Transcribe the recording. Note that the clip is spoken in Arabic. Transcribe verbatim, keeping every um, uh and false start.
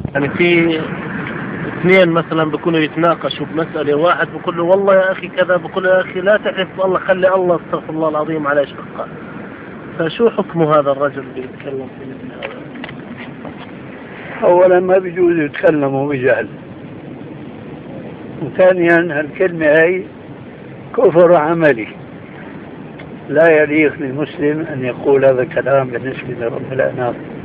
يعني في اثنين مثلا بيكونوا يتناقشوا بمسألة، واحد بيقول له والله يا أخي كذا، بيقول له يا أخي لا تحلف بالله، خلي الله استغفر الله العظيم على شقة. فشو حكم هذا الرجل اللي يتكلم في مثل هذا؟ أولا ما بيجوز يتكلموا بجهل، وثانيا الكلمة هي كفر عملي، لا يليق للمسلم أن يقول هذا الكلام بالنسبة لرب الأنام.